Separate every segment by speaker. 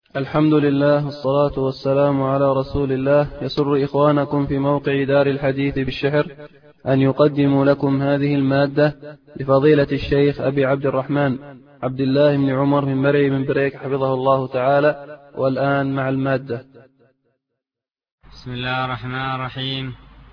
Speaker 1: الحمد لله والصلاة والسلام على رسول الله. يسر إخوانكم في موقع دار الحديث بالشحر أن يقدموا لكم هذه المادة لفضيلة الشيخ أبي عبد الرحمن عبد الله بن عمر من مرعي من بريك حفظه الله تعالى. والآن مع المادة.
Speaker 2: بسم الله الرحمن الرحيم.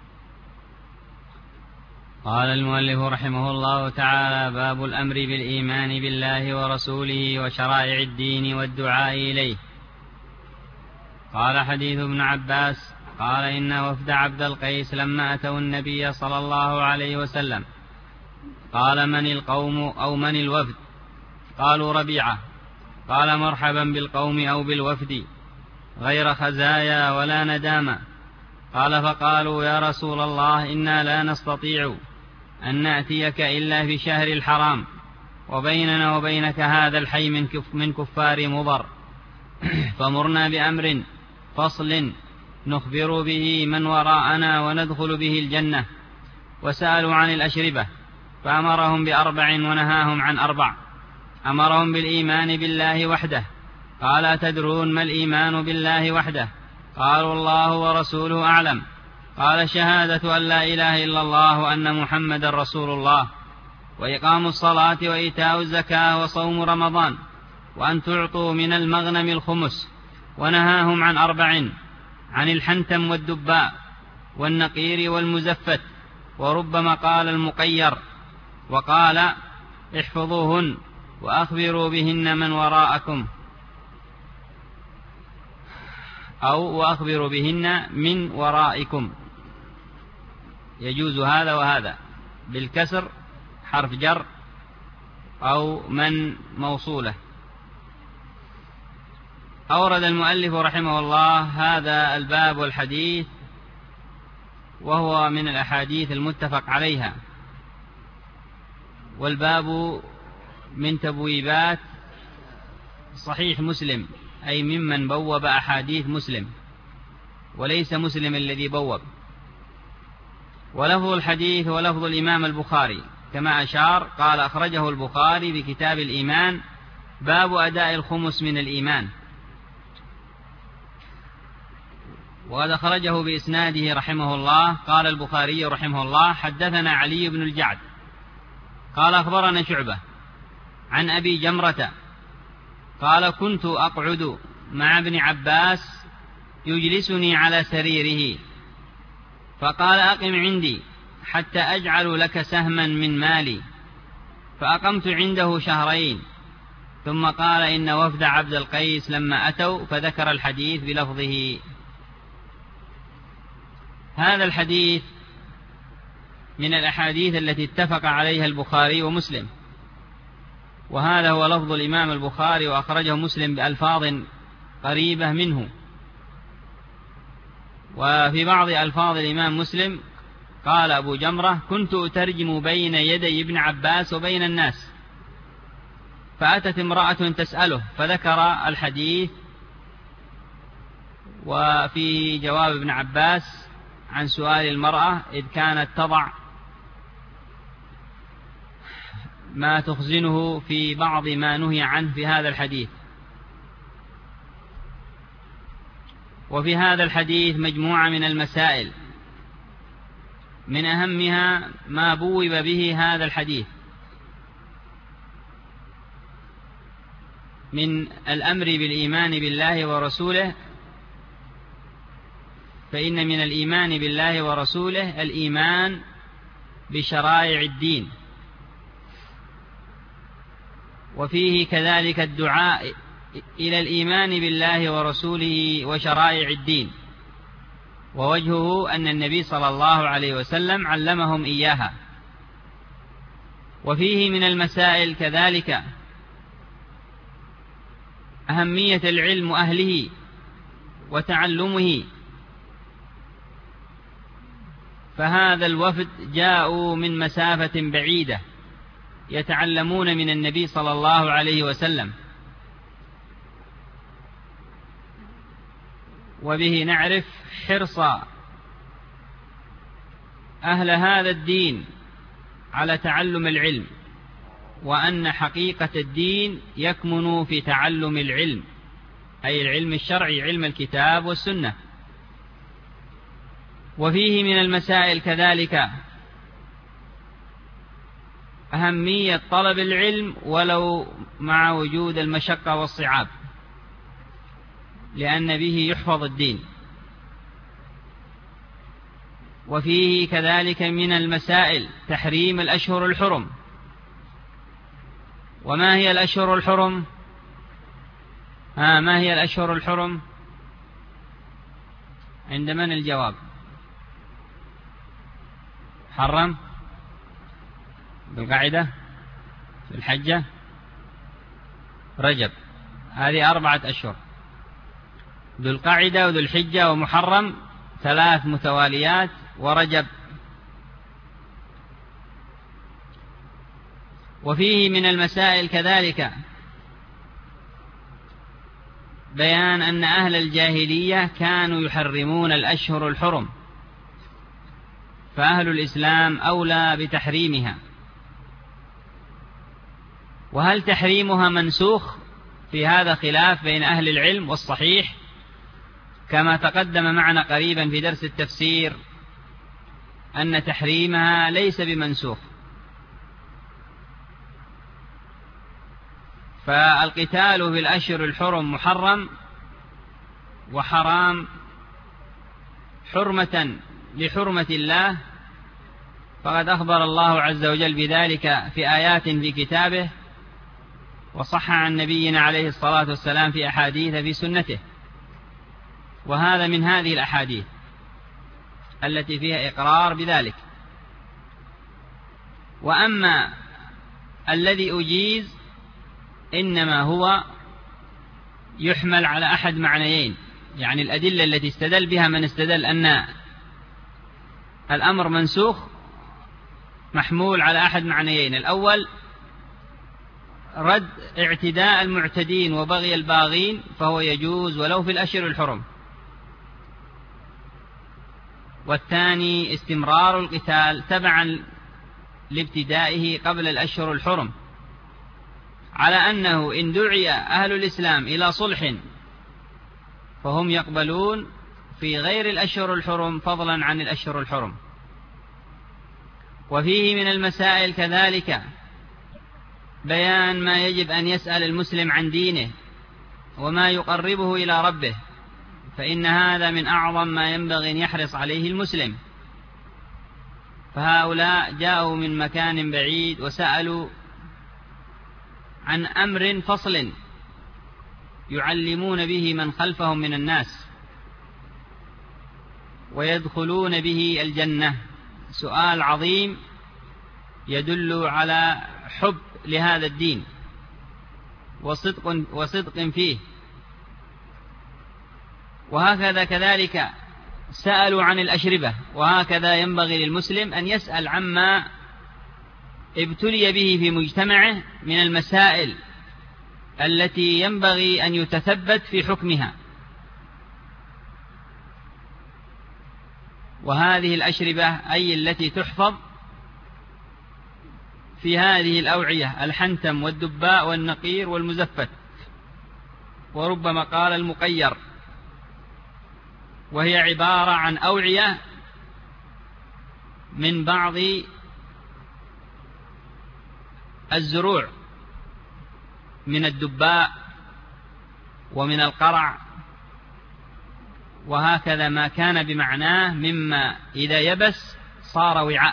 Speaker 2: قال المؤلف رحمه الله تعالى: باب الأمر بالإيمان بالله ورسوله وشرائع الدين والدعاء إليه. قال: حديث ابن عباس قال: إن وفد عبد القيس لما أتوا النبي صلى الله عليه وسلم قال: من القوم أو من الوفد؟ قالوا: ربيعة. قال: مرحبا بالقوم أو بالوفد، غير خزايا ولا ندامة. قال: فقالوا: يا رسول الله، إنا لا نستطيع أن نأتيك إلا في شهر الحرام، وبيننا وبينك هذا الحي من كفار مضر، فمرنا بأمر فصل نخبر به من وراءنا وندخل به الجنة. وسألوا عن الأشربة فأمرهم بأربع ونهاهم عن أربع. أمرهم بالإيمان بالله وحده. قال: أتدرون ما الإيمان بالله وحده؟ قالوا: الله ورسوله أعلم. قال: شهادة أن لا إله إلا الله وأن محمد رسول الله، وإقام الصلاة وإيتاء الزكاة وصوم رمضان، وأن تعطوا من المغنم الخمس. ونهاهم عن أربع: عن الحنتم والدباء والنقير والمزفت، وربما قال المقير. وقال: احفظوهن وأخبروا بهن من وراءكم، أو وأخبروا بهن من ورائكم. يجوز هذا وهذا بالكسر، حرف جر، أو من موصولة. أورد المؤلف رحمه الله هذا الباب والحديث، وهو من الأحاديث المتفق عليها، والباب من تبويبات صحيح مسلم، أي ممن بوب أحاديث مسلم، وليس مسلم الذي بوب. ولفظ الحديث ولفظ الإمام البخاري كما أشار، قال: أخرجه البخاري بكتاب الإيمان، باب أداء الخمس من الإيمان. وقد أخرجه بإسناده رحمه الله. قال البخاري رحمه الله: حدثنا علي بن الجعد قال: أخبرنا شعبة عن أبي جمرة قال: كنت أقعد مع ابن عباس يجلسني على سريره، فقال: أقم عندي حتى أجعل لك سهما من مالي. فأقمت عنده شهرين، ثم قال: إن وفد عبد القيس لما أتوا، فذكر الحديث بلفظه. هذا الحديث من الأحاديث التي اتفق عليها البخاري ومسلم، وهذا هو لفظ الإمام البخاري، وأخرجه مسلم بألفاظ قريبة منه. وفي بعض ألفاظ الإمام مسلم قال أبو جمرة: كنت أترجم بين يدي ابن عباس وبين الناس، فأتت امرأة تسأله فذكر الحديث. وفي جواب ابن عباس عن سؤال المرأة إذ كانت تضع ما تخزنه في بعض ما نهي عنه في هذا الحديث. وفي هذا الحديث مجموعة من المسائل، من أهمها ما بوب به هذا الحديث من الأمر بالإيمان بالله ورسوله. فإن من الإيمان بالله ورسوله الإيمان بشرائع الدين، وفيه كذلك الدعاء إلى الإيمان بالله ورسوله وشرائع الدين، ووجهه أن النبي صلى الله عليه وسلم علمهم إياها. وفيه من المسائل كذلك أهمية العلم وأهله وتعلمه. فهذا الوفد جاءوا من مسافة بعيدة يتعلمون من النبي صلى الله عليه وسلم، وبه نعرف حرص أهل هذا الدين على تعلم العلم، وأن حقيقة الدين يكمن في تعلم العلم، أي العلم الشرعي، علم الكتاب والسنة. وفيه من المسائل كذلك أهمية طلب العلم ولو مع وجود المشقة والصعاب، لأن به يحفظ الدين. وفيه كذلك من المسائل تحريم الأشهر الحرم. وما هي الأشهر الحرم؟ ما هي الأشهر الحرم؟ عند من الجواب؟ محرم، ذو القعدة، ذو الحجة، رجب. هذه 4 أشهر: ذو القعدة وذو الحجة ومحرم 3 متواليات، ورجب. وفيه من المسائل كذلك بيان أن أهل الجاهلية كانوا يحرمون الأشهر الحرم، فأهل الإسلام أولى بتحريمها. وهل تحريمها منسوخ؟ في هذا خلاف بين أهل العلم، والصحيح كما تقدم معنا قريبا في درس التفسير أن تحريمها ليس بمنسوخ. فالقتال في الأشهر الحرم محرم وحرام حرمة لحرمة الله، فقد أخبر الله عز وجل بذلك في آيات في كتابه، وصح عن نبينا عليه الصلاة والسلام في أحاديث في سنته. وهذا من هذه الأحاديث التي فيها إقرار بذلك. وأما الذي أجيز إنما هو يحمل على أحد معنيين، يعني الأدلة التي استدل بها من استدل أن الأمر منسوخ محمول على أحد معنيين: الأول رد اعتداء المعتدين وبغي الباغين، فهو يجوز ولو في الأشهر الحرم. والثاني استمرار القتال تبعا لابتدائه قبل الأشهر الحرم، على أنه إن دعي أهل الإسلام إلى صلح فهم يقبلون في غير الأشهر الحرم فضلا عن الأشهر الحرم. وفيه من المسائل كذلك بيان ما يجب أن يسأل المسلم عن دينه وما يقربه إلى ربه، فإن هذا من أعظم ما ينبغي أن يحرص عليه المسلم. فهؤلاء جاءوا من مكان بعيد وسألوا عن أمر فصل يعلمون به من خلفهم من الناس ويدخلون به الجنة. سؤال عظيم يدل على حب لهذا الدين وصدق فيه. وهكذا كذلك سألوا عن الأشربة، وهكذا ينبغي للمسلم أن يسأل عما ابتلي به في مجتمعه من المسائل التي ينبغي أن يتثبت في حكمها. وهذه الأشربة أي التي تحفظ في هذه الأوعية: الحنتم والدباء والنقير والمزفت، وربما قال المقير، وهي عبارة عن أوعية من بعض الزروع من الدباء ومن القرع، وهكذا ما كان بمعناه مما إذا يبس صار وعاء.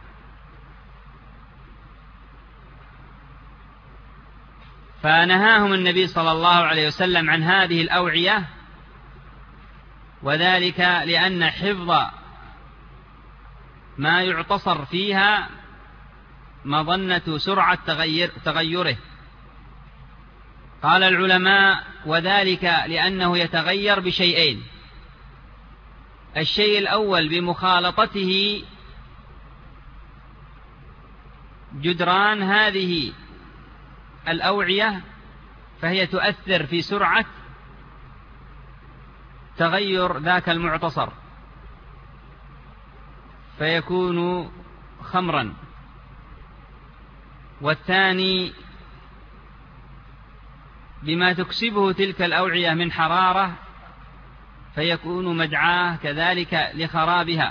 Speaker 2: فنهاهم النبي صلى الله عليه وسلم عن هذه الأوعية، وذلك لأن حفظ ما يعتصر فيها مظنة سرعة تغيره. قال العلماء: وذلك لأنه يتغير بشيئين: الشيء الأول بمخالطته جدران هذه الأوعية، فهي تؤثر في سرعة تغير ذاك المعتصر فيكون خمرا. بما تكسبه تلك الأوعية من حرارة فيكون مدعاه كذلك لخرابها.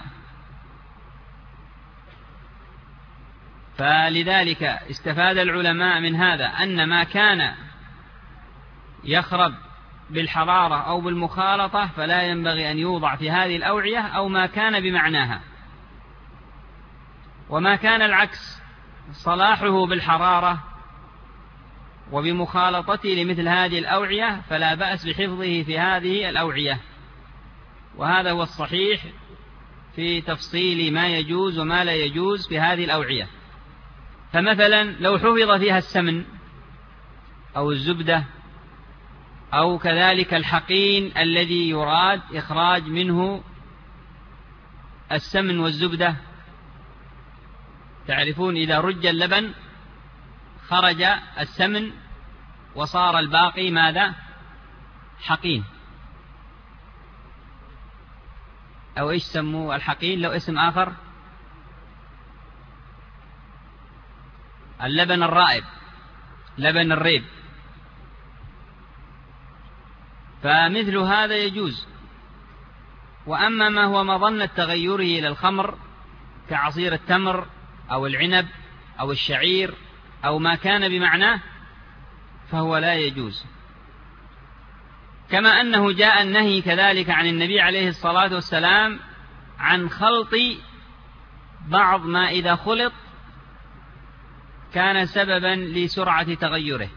Speaker 2: فلذلك استفاد العلماء من هذا أن ما كان يخرب بالحرارة أو بالمخالطة فلا ينبغي أن يوضع في هذه الأوعية، أو ما كان بمعناها. وما كان العكس صلاحه بالحرارة وبمخالطته لمثل هذه الأوعية فلا بأس بحفظه في هذه الأوعية. وهذا هو الصحيح في تفصيل ما يجوز وما لا يجوز في هذه الأوعية. فمثلا لو حفظ فيها السمن أو الزبدة أو كذلك الحقين الذي يراد إخراج منه السمن والزبدة، تعرفون إذا رج اللبن خرج السمن وصار الباقي ماذا؟ حقين، أو إيش سموه الحقين لو اسم آخر؟ اللبن الرائب، لبن الريب. فمثل هذا يجوز. وأما ما هو مظنة تغيره إلى الخمر كعصير التمر أو العنب أو الشعير أو ما كان بمعناه فهو لا يجوز. كما أنه جاء النهي كذلك عن النبي عليه الصلاة والسلام عن خلط بعض ما إذا خلط كان سببا لسرعة تغيره،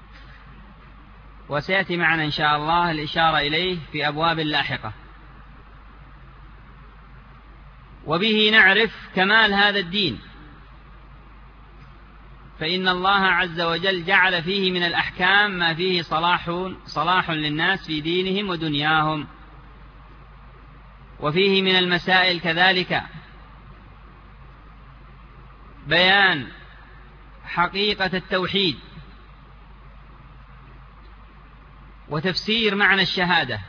Speaker 2: وسيأتي معنا إن شاء الله الإشارة إليه في أبواب لاحقة. وبه نعرف كمال هذا الدين، فإن الله عز وجل جعل فيه من الأحكام ما فيه صلاح للناس في دينهم ودنياهم. وفيه من المسائل كذلك بيان حقيقة التوحيد وتفسير معنى الشهادة.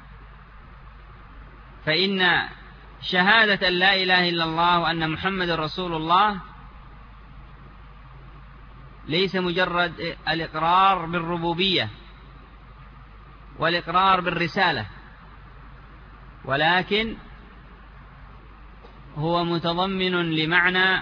Speaker 2: فإن شهادة أن لا إله إلا الله وأن محمد رسول الله ليس مجرد الإقرار بالربوبية والإقرار بالرسالة، ولكن هو متضمن لمعنى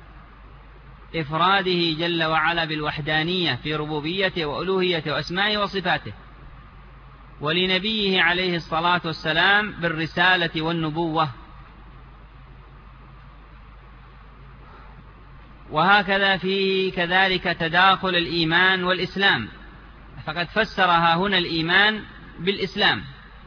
Speaker 2: إفراده جل وعلا بالوحدانية في ربوبيته وألوهيته وأسمائه وصفاته، ولنبيه عليه الصلاة والسلام بالرسالة والنبوة. وهكذا فيه كذلك تداخل الإيمان والإسلام، فقد فسرها هنا الإيمان بالإسلام.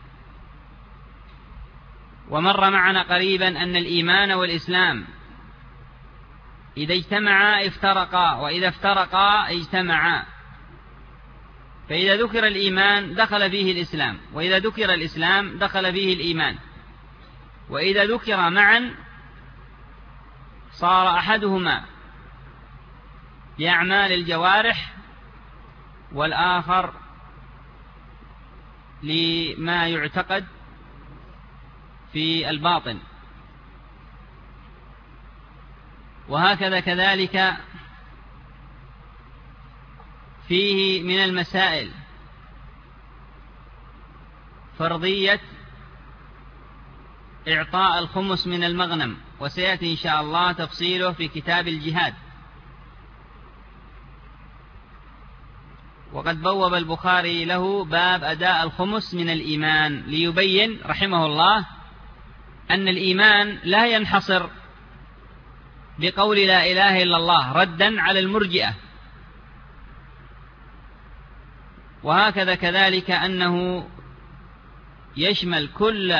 Speaker 2: ومر معنا قريبا أن الإيمان والإسلام إذا اجتمعا افترقا، وإذا افترقا اجتمعا. فإذا ذكر الإيمان دخل فيه الإسلام، وإذا ذكر الإسلام دخل فيه الإيمان، وإذا ذكر معا صار أحدهما لأعمال الجوارح والآخر لما يعتقد في الباطن. وهكذا كذلك فيه من المسائل فرضية إعطاء الخمس من المغنم، وسيأتي إن شاء الله تفصيله في كتاب الجهاد. وقد بوب البخاري له باب أداء الخمس من الإيمان، ليبين رحمه الله أن الإيمان لا ينحصر بقول لا إله إلا الله ردا على المرجئة. وهكذا كذلك أنه يشمل كل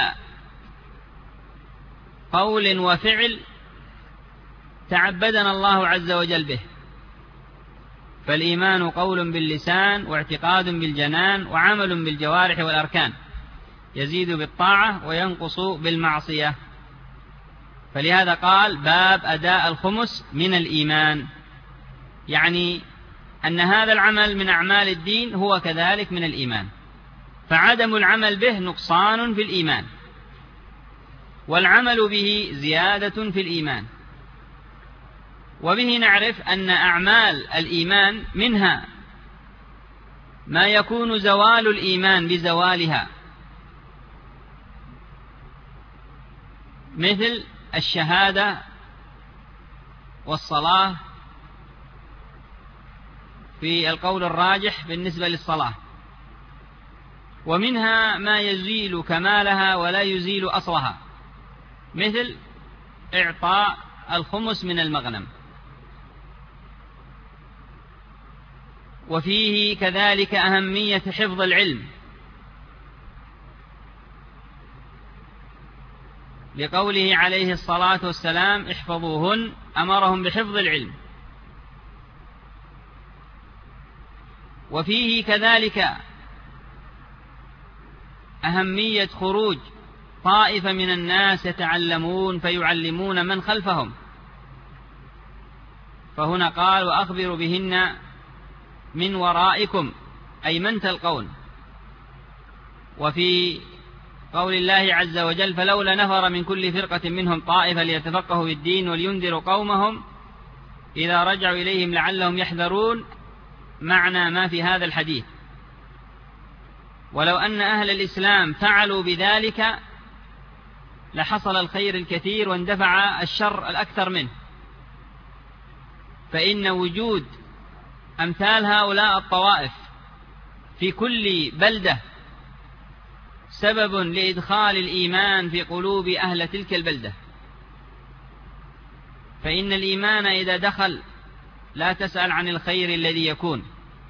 Speaker 2: قول وفعل تعبدنا الله عز وجل به. فالإيمان قول باللسان واعتقاد بالجنان وعمل بالجوارح والأركان، يزيد بالطاعة وينقص بالمعصية. فلهذا قال باب أداء الخمس من الإيمان، يعني أن هذا العمل من أعمال الدين هو كذلك من الإيمان، فعدم العمل به نقصان في الإيمان، والعمل به زيادة في الإيمان. وبه نعرف أن أعمال الإيمان منها ما يكون زوال الإيمان بزوالها، مثل الشهادة والصلاة في القول الراجح بالنسبة للصلاة، ومنها ما يزيل كمالها ولا يزيل أصلها، مثل إعطاء الخمس من المغنم. وفيه كذلك أهمية حفظ العلم، لقوله عليه الصلاة والسلام احفظوهن، أمرهم بحفظ العلم. وفيه كذلك أهمية خروج طائفة من الناس يتعلمون فيعلمون من خلفهم، فهنا قال وأخبروا بهن من ورائكم، أي من تلقون. وفي قول الله عز وجل فلولا نفر من كل فرقة منهم طائفة ليتفقهوا في الدين ولينذروا قومهم إذا رجعوا إليهم لعلهم يحذرون، معنى ما في هذا الحديث. ولو أن أهل الإسلام فعلوا بذلك لحصل الخير الكثير واندفع الشر الأكثر منه، فإن وجود أمثال هؤلاء الطوائف في كل بلدة سبب لإدخال الإيمان في قلوب أهل تلك البلدة. فإن الإيمان إذا دخل لا تسأل عن الخير الذي يكون،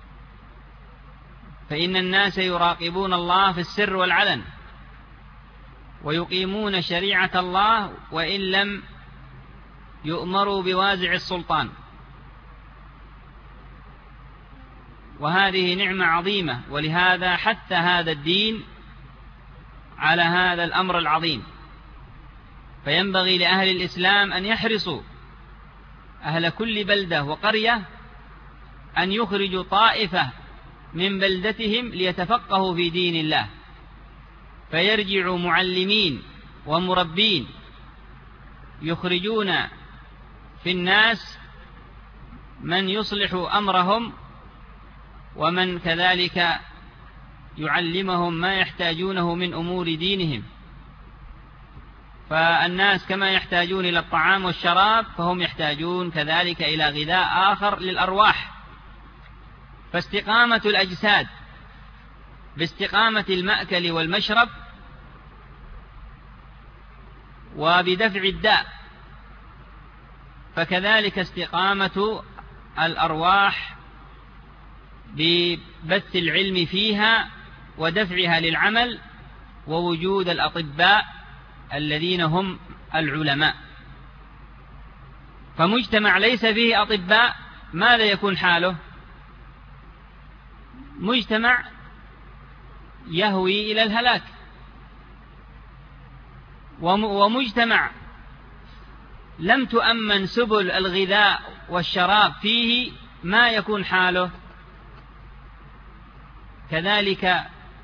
Speaker 2: فإن الناس يراقبون الله في السر والعلن، ويقيمون شريعة الله وإن لم يؤمروا بوازع السلطان، وهذه نعمة عظيمة، ولهذا حث هذا الدين على هذا الأمر العظيم. فينبغي لأهل الإسلام أن يحرصوا أهل كل بلدة وقرية أن يخرجوا طائفة من بلدتهم ليتفقهوا في دين الله، فيرجعوا معلمين ومربين يخرجون في الناس من يصلح أمرهم، ومن كذلك يعلمهم ما يحتاجونه من أمور دينهم. فالناس كما يحتاجون إلى الطعام والشراب فهم يحتاجون كذلك إلى غذاء آخر للأرواح. فاستقامة الأجساد باستقامة المأكل والمشرب وبدفع الداء، فكذلك استقامة الأرواح ببث العلم فيها ودفعها للعمل، ووجود الأطباء الذين هم العلماء. فمجتمع ليس فيه أطباء ماذا يكون حاله؟ مجتمع يهوي إلى الهلاك. ومجتمع لم تؤمن سبل الغذاء والشراب فيه ما يكون حاله؟ كذلك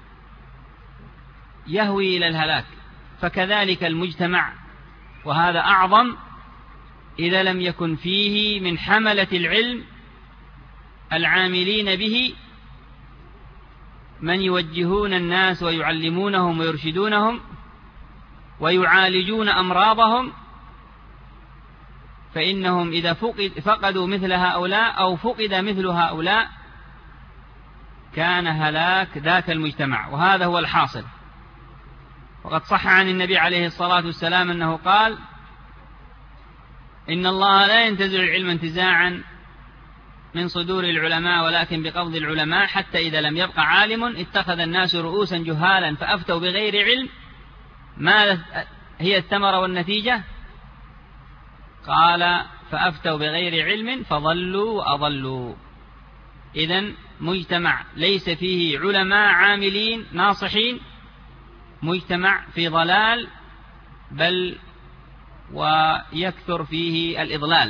Speaker 2: يهوي إلى الهلاك. فكذلك المجتمع، وهذا أعظم إذا لم يكن فيه من حملة العلم العاملين به من يوجهون الناس ويعلمونهم ويرشدونهم ويعالجون أمراضهم. فإنهم إذا فقدوا مثل هؤلاء أو فقد مثل هؤلاء كان هلاك ذاك المجتمع، وهذا هو الحاصل. وقد صح عن النبي عليه الصلاة والسلام أنه قال إن الله لا ينتزع العلم انتزاعا من صدور العلماء ولكن بقبض العلماء، حتى إذا لم يبق عالم اتخذ الناس رؤوسا جهالا فأفتوا بغير علم. ما هي الثمرة والنتيجة؟ قال فأفتوا بغير علم فضلوا وأضلوا. إذن مجتمع ليس فيه علماء عاملين ناصحين مجتمع في ضلال، بل ويكثر فيه الإضلال.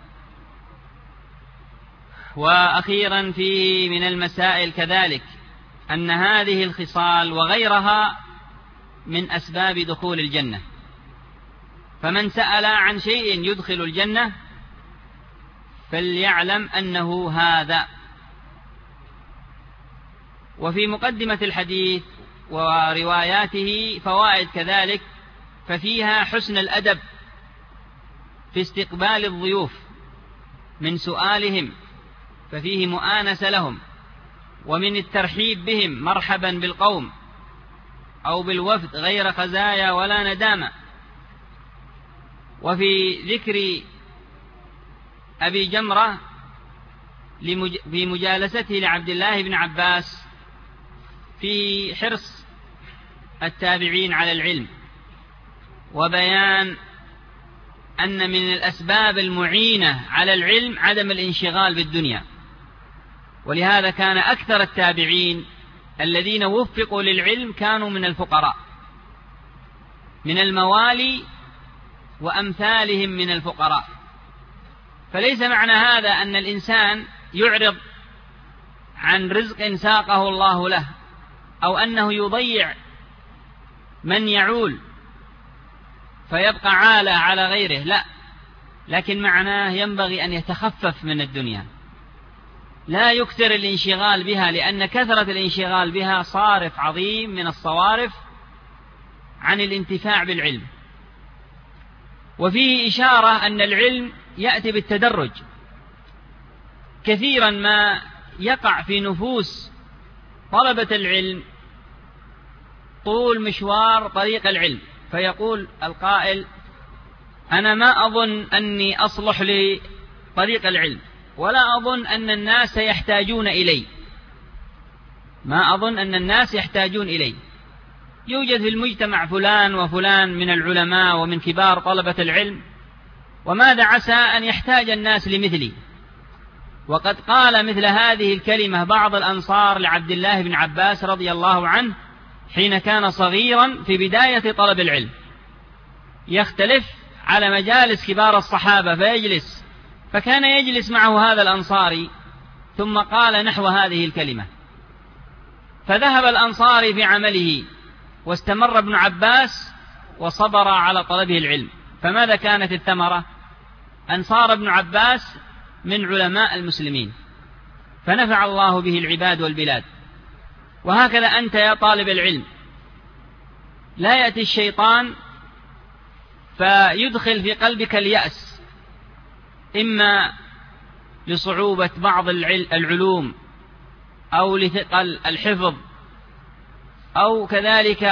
Speaker 2: وأخيرا فيه من المسائل كذلك أن هذه الخصال وغيرها من أسباب دخول الجنة. فمن سأل عن شيء يدخل الجنة فليعلم أنه هذا. وفي مقدمة الحديث ورواياته فوائد كذلك، ففيها حسن الأدب في استقبال الضيوف من سؤالهم، ففيه مؤانسة لهم، ومن الترحيب بهم مرحبا بالقوم أو بالوفد غير خزايا ولا ندامة. وفي ذكر أبي جمرة في مجالسته لعبد الله بن عباس في حرص التابعين على العلم، وبيان أن من الأسباب المعينة على العلم عدم الانشغال بالدنيا، ولهذا كان أكثر التابعين الذين وفقوا للعلم كانوا من الفقراء، من الموالي وأمثالهم من الفقراء. فليس معنى هذا أن الإنسان يعرض عن رزق ساقه الله له، أو أنه يضيع من يعول فيبقى عالة على غيره، لا، لكن معناه ينبغي أن يتخفف من الدنيا، لا يكثر الانشغال بها، لأن كثرة الانشغال بها صارف عظيم من الصوارف عن الانتفاع بالعلم. وفيه إشارة أن العلم يأتي بالتدرج. كثيرا ما يقع في نفوس طلبة العلم طول مشوار طريق العلم، فيقول القائل: أنا ما أظن أني أصلح لطريق العلم، ولا أظن أن الناس يحتاجون إلي، ما أظن أن الناس يحتاجون إلي. يوجد في المجتمع فلان وفلان من العلماء ومن كبار طلبة العلم، وماذا عسى أن يحتاج الناس لمثلي؟ وقد قال مثل هذه الكلمة بعض الأنصار لعبد الله بن عباس رضي الله عنه حين كان صغيرا في بداية طلب العلم، يختلف على مجالس كبار الصحابة فيجلس، فكان يجلس معه هذا الأنصاري ثم قال نحو هذه الكلمة، فذهب الأنصاري في عمله واستمر ابن عباس وصبر على طلبه العلم، فماذا كانت الثمرة؟ أن صار ابن عباس من علماء المسلمين، فنفع الله به العباد والبلاد. وهكذا أنت يا طالب العلم، لا يأتي الشيطان فيدخل في قلبك اليأس، إما لصعوبة بعض العلوم أو لثقل الحفظ أو كذلك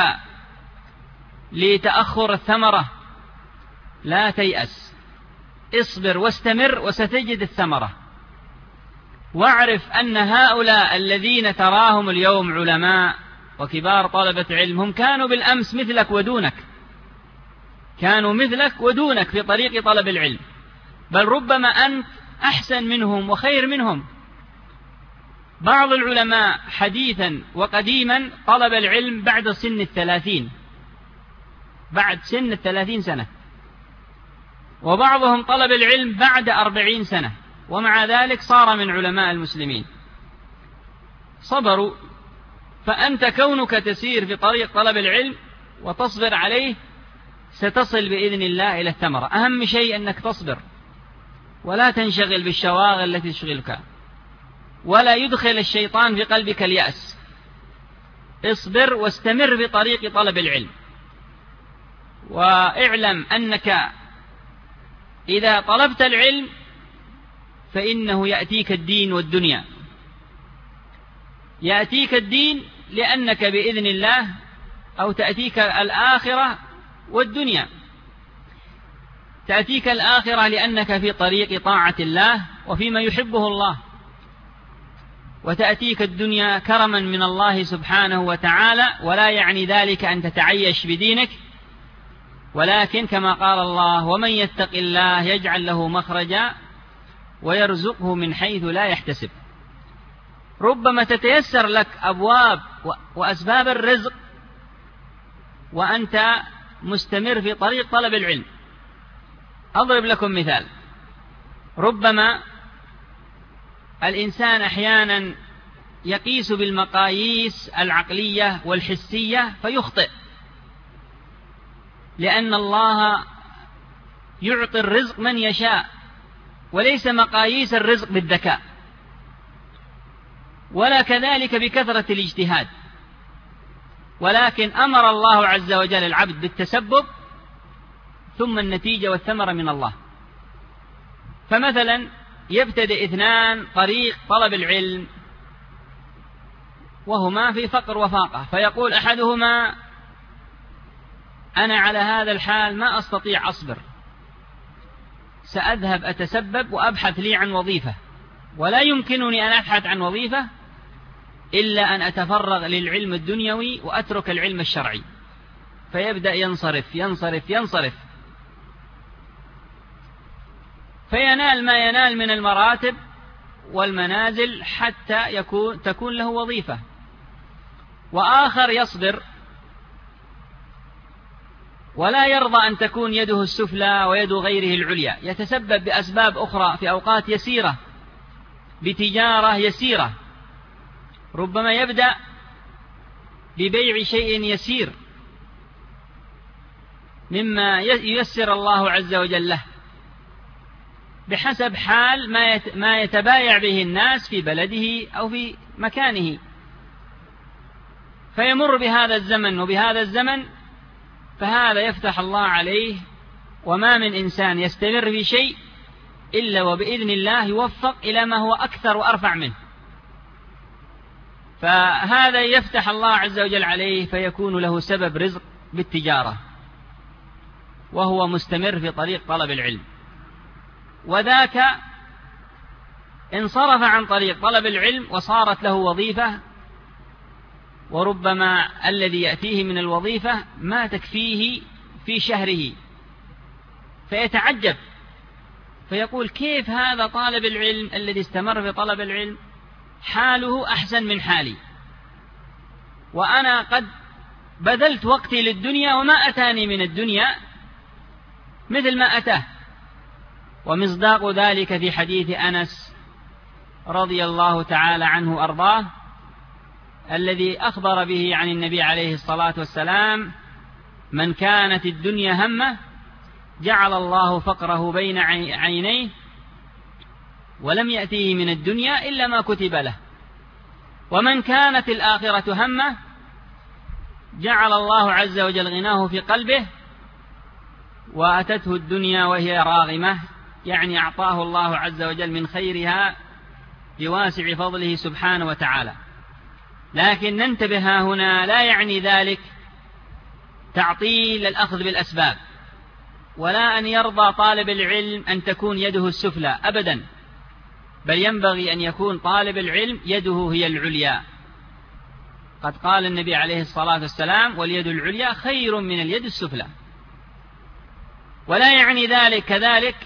Speaker 2: لتأخر الثمرة. لا تيأس، اصبر واستمر وستجد الثمرة. واعرف أن هؤلاء الذين تراهم اليوم علماء وكبار طلبة علم هم كانوا بالأمس مثلك ودونك، كانوا مثلك ودونك في طريق طلب العلم، بل ربما أنت أحسن منهم وخير منهم. بعض العلماء حديثا وقديما طلب العلم بعد سن 30، بعد سن 30 سنة، وبعضهم طلب العلم بعد 40 سنة، ومع ذلك صار من علماء المسلمين. صبروا. فأنت كونك تسير في طريق طلب العلم وتصبر عليه ستصل بإذن الله إلى الثمرة. أهم شيء أنك تصبر ولا تنشغل بالشواغل التي تشغلك، ولا يدخل الشيطان في قلبك اليأس. اصبر واستمر في طريق طلب العلم، واعلم أنك إذا طلبت العلم فإنه يأتيك الدين والدنيا. يأتيك الدين لأنك بإذن الله، أو تأتيك الآخرة والدنيا. تأتيك الآخرة لأنك في طريق طاعة الله وفيما يحبه الله، وتأتيك الدنيا كرما من الله سبحانه وتعالى. ولا يعني ذلك أن تتعيش بدينك، ولكن كما قال الله: ومن يتق الله يجعل له مخرجا ويرزقه من حيث لا يحتسب. ربما تتيسر لك أبواب وأسباب الرزق وأنت مستمر في طريق طلب العلم. أضرب لكم مثال. ربما الإنسان أحيانا يقيس بالمقاييس العقلية والحسية فيخطئ، لأن الله يعطي الرزق من يشاء، وليس مقاييس الرزق بالذكاء. ولا كذلك بكثرة الاجتهاد، ولكن أمر الله عز وجل العبد بالتسبب، ثم النتيجة والثمرة من الله. فمثلا يبتدئ اثنان طريق طلب العلم وهما في فقر وفاقة، فيقول أحدهما: أنا على هذا الحال ما أستطيع أصبر، سأذهب أتسبب وأبحث لي عن وظيفة، ولا يمكنني أن أبحث عن وظيفة إلا أن أتفرغ للعلم الدنيوي وأترك العلم الشرعي. فيبدأ ينصرف ينصرف ينصرف، فينال ما ينال من المراتب والمنازل حتى تكون له وظيفة. وآخر يصبر ولا يرضى أن تكون يده السفلى ويد غيره العليا، يتسبب بأسباب أخرى في أوقات يسيرة بتجارة يسيرة، ربما يبدأ ببيع شيء يسير مما ييسر الله عز وجل له بحسب حال ما يتبايع به الناس في بلده أو في مكانه، فيمر بهذا الزمن وبهذا الزمن، فهذا يفتح الله عليه. وما من إنسان يستمر في شيء إلا وبإذن الله يوفق إلى ما هو أكثر وأرفع منه، فهذا يفتح الله عز وجل عليه فيكون له سبب رزق بالتجارة وهو مستمر في طريق طلب العلم. وذاك انصرف عن طريق طلب العلم وصارت له وظيفة، وربما الذي يأتيه من الوظيفة ما تكفيه في شهره، فيتعجب فيقول: كيف هذا طالب العلم الذي استمر في طلب العلم حاله أحسن من حالي، وأنا قد بذلت وقتي للدنيا وما أتاني من الدنيا مثل ما أتاه. ومصداق ذلك في حديث أنس رضي الله تعالى عنه أرضاه الذي أخبر به عن النبي عليه الصلاة والسلام: من كانت الدنيا همه جعل الله فقره بين عينيه ولم يأتيه من الدنيا إلا ما كتب له، ومن كانت الآخرة همه جعل الله عز وجل غناه في قلبه وأتته الدنيا وهي راغمة، يعني أعطاه الله عز وجل من خيرها بواسع فضله سبحانه وتعالى. لكن ننتبه هنا، لا يعني ذلك تعطيل الأخذ بالأسباب، ولا أن يرضى طالب العلم أن تكون يده السفلى أبدا، بل ينبغي أن يكون طالب العلم يده هي العليا. قد قال النبي عليه الصلاة والسلام: واليد العليا خير من اليد السفلى. ولا يعني ذلك كذلك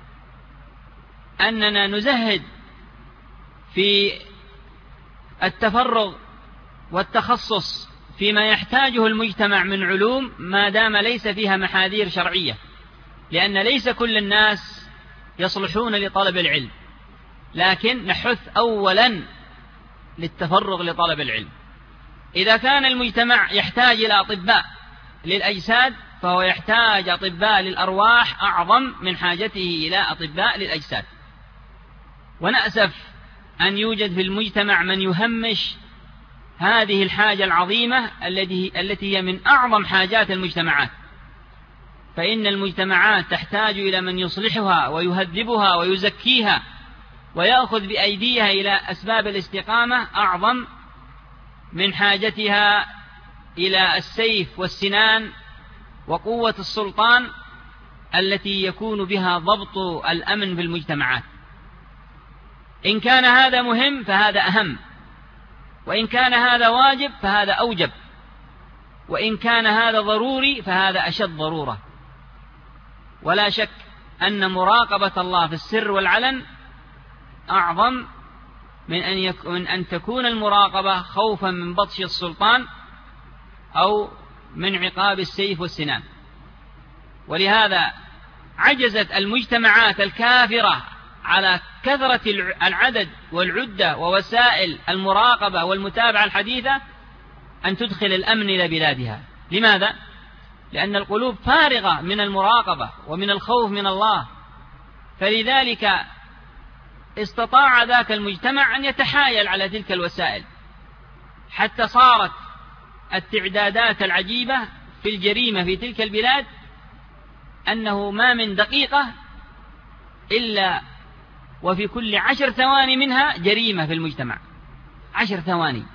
Speaker 2: أننا نزهد في التفرغ والتخصص فيما يحتاجه المجتمع من علوم ما دام ليس فيها محاذير شرعية، لأن ليس كل الناس يصلحون لطلب العلم، لكن نحث أولا للتفرغ لطلب العلم. إذا كان المجتمع يحتاج إلى أطباء للأجساد فهو يحتاج أطباء للأرواح أعظم من حاجته إلى أطباء للأجساد. ونأسف أن يوجد في المجتمع من يهمش هذه الحاجة العظيمة التي هي من أعظم حاجات المجتمعات، فإن المجتمعات تحتاج إلى من يصلحها ويهذبها ويزكيها ويأخذ بأيديها إلى أسباب الاستقامة أعظم من حاجتها إلى السيف والسنان وقوة السلطان التي يكون بها ضبط الأمن في المجتمعات. إن كان هذا مهم فهذا أهم، وإن كان هذا واجب فهذا أوجب، وإن كان هذا ضروري فهذا أشد ضرورة. ولا شك أن مراقبة الله في السر والعلن أعظم من أن تكون المراقبة خوفا من بطش السلطان أو من عقاب السيف والسنان. ولهذا عجزت المجتمعات الكافرة على كثرة العدد والعدة ووسائل المراقبة والمتابعة الحديثة أن تدخل الأمن إلى بلادها. لماذا؟ لأن القلوب فارغة من المراقبة ومن الخوف من الله. فلذلك استطاع ذاك المجتمع أن يتحايل على تلك الوسائل، حتى صارت التعدادات العجيبة في الجريمة في تلك البلاد أنه ما من دقيقة إلا وفي كل 10 ثواني منها جريمة في المجتمع. 10 ثواني،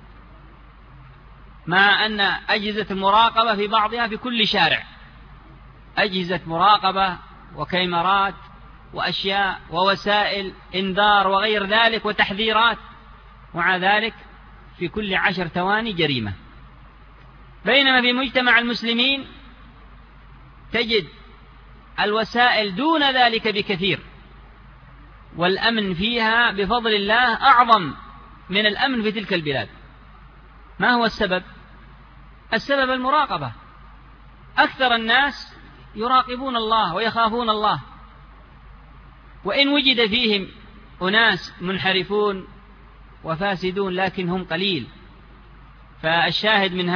Speaker 2: مع أن أجهزة المراقبة في بعضها في كل شارع، أجهزة مراقبة وكاميرات وأشياء ووسائل إنذار وغير ذلك وتحذيرات، ومع ذلك في كل 10 ثواني جريمة. بينما في مجتمع المسلمين تجد الوسائل دون ذلك بكثير، والأمن فيها بفضل الله أعظم من الأمن في تلك البلاد. ما هو السبب؟ السبب المراقبة. أكثر الناس يراقبون الله ويخافون الله، وإن وجد فيهم أناس منحرفون وفاسدون لكن هم قليل. فالشاهد من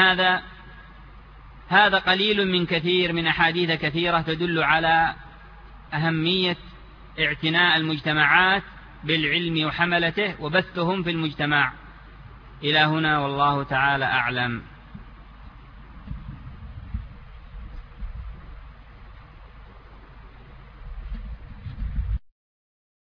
Speaker 2: هذا قليل من كثير من أحاديث كثيرة تدل على أهمية اعتناء المجتمعات بالعلم وحملته وبثهم في المجتمع. إلى هنا والله تعالى أعلم.